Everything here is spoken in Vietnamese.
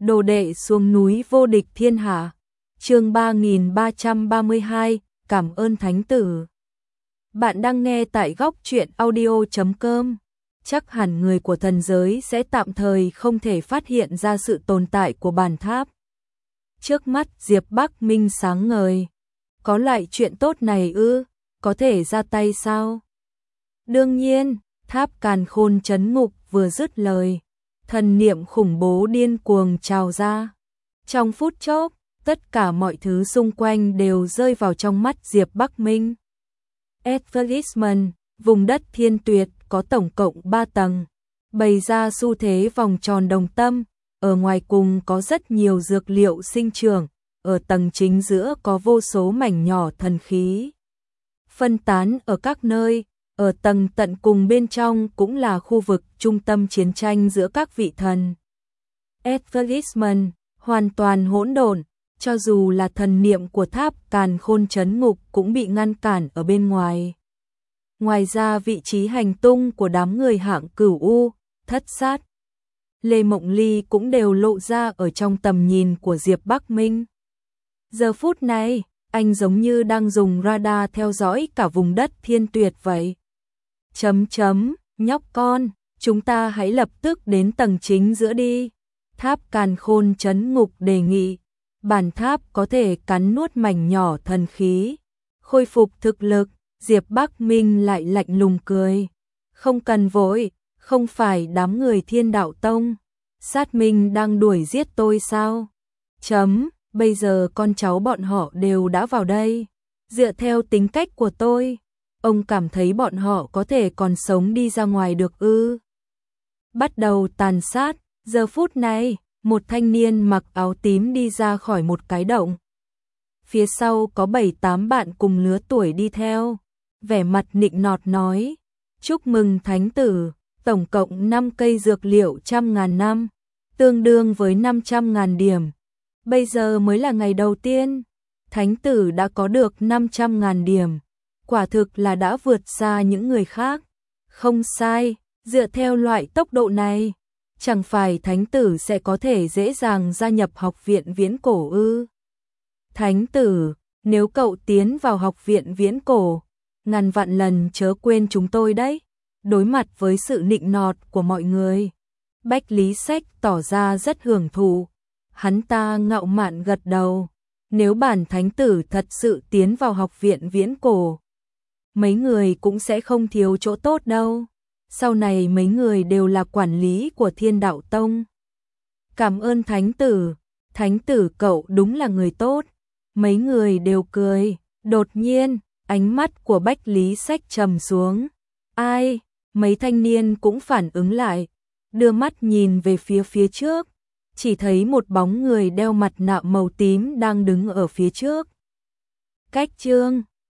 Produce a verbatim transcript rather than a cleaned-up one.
Đồ đệ xuống núi vô địch thiên hạ. Chương ba nghìn ba trăm ba mươi hai, cảm ơn thánh tử. Bạn đang nghe tại góc truyện audio chấm com. Chắc hẳn người của thần giới sẽ tạm thời không thể phát hiện ra sự tồn tại của bản tháp. Trước mắt Diệp Bắc Minh sáng ngời. Có loại chuyện tốt này ư? Có thể ra tay sao? Đương nhiên, tháp càn khôn trấn ngục vừa dứt lời. Thần niệm khủng bố điên cuồng trào ra. Trong phút chốc, tất cả mọi thứ xung quanh đều rơi vào trong mắt Diệp Bắc Minh. Advertisement, vùng đất thiên tuyệt có tổng cộng ba tầng, bày ra xu thế vòng tròn đồng tâm, ở ngoài cùng có rất nhiều dược liệu sinh trưởng, ở tầng chính giữa có vô số mảnh nhỏ thần khí. Phân tán ở các nơi, ở tầng tận cùng bên trong cũng là khu vực trung tâm chiến tranh giữa các vị thần. Advertisement, hoàn toàn hỗn độn, cho dù là thần niệm của tháp càn khôn trấn ngục cũng bị ngăn cản ở bên ngoài. Ngoài ra vị trí hành tung của đám người hạng cửu u, thất sát, Lê Mộng Ly cũng đều lộ ra ở trong tầm nhìn của Diệp Bắc Minh. Giờ phút này, anh giống như đang dùng radar theo dõi cả vùng đất thiên tuyệt vậy. Chấm chấm, nhóc con, chúng ta hãy lập tức đến tầng chính giữa đi. Tháp càn khôn trấn ngục đề nghị. Bản tháp có thể cắn nuốt mảnh nhỏ thần khí, khôi phục thực lực. Diệp Bắc Minh lại lạnh lùng cười. Không cần vội, không phải đám người Thiên Đạo Tông. Sát Minh đang đuổi giết tôi sao? Chấm, bây giờ con cháu bọn họ đều đã vào đây. Dựa theo tính cách của tôi, ông cảm thấy bọn họ có thể còn sống đi ra ngoài được ư? Bắt đầu tàn sát, giờ phút này, một thanh niên mặc áo tím đi ra khỏi một cái động. Phía sau có bảy tám bạn cùng lứa tuổi đi theo. Vẻ mặt nịnh nọt nói, chúc mừng thánh tử, tổng cộng năm cây dược liệu trăm ngàn năm, tương đương với năm trăm ngàn điểm. Bây giờ mới là ngày đầu tiên, thánh tử đã có được năm trăm ngàn điểm, quả thực là đã vượt xa những người khác. Không sai, dựa theo loại tốc độ này, chẳng phải thánh tử sẽ có thể dễ dàng gia nhập học viện viễn cổ ư? Thánh tử, nếu cậu tiến vào học viện viễn cổ, ngàn vạn lần chớ quên chúng tôi đấy. Đối mặt với sự nịnh nọt của mọi người, Bách Lý Sách tỏ ra rất hưởng thụ. Hắn ta ngạo mạn gật đầu. Nếu bản thánh tử thật sự tiến vào học viện viễn cổ, mấy người cũng sẽ không thiếu chỗ tốt đâu. Sau này mấy người đều là quản lý của Thiên Đạo Tông. Cảm ơn thánh tử, thánh tử cậu đúng là người tốt. Mấy người đều cười. Đột nhiên, ánh mắt của Bách Lý Sách trầm xuống. Ai? Mấy thanh niên cũng phản ứng lại, đưa mắt nhìn về phía phía trước, chỉ thấy một bóng người đeo mặt nạ màu tím đang đứng ở phía trước. Cách Trương,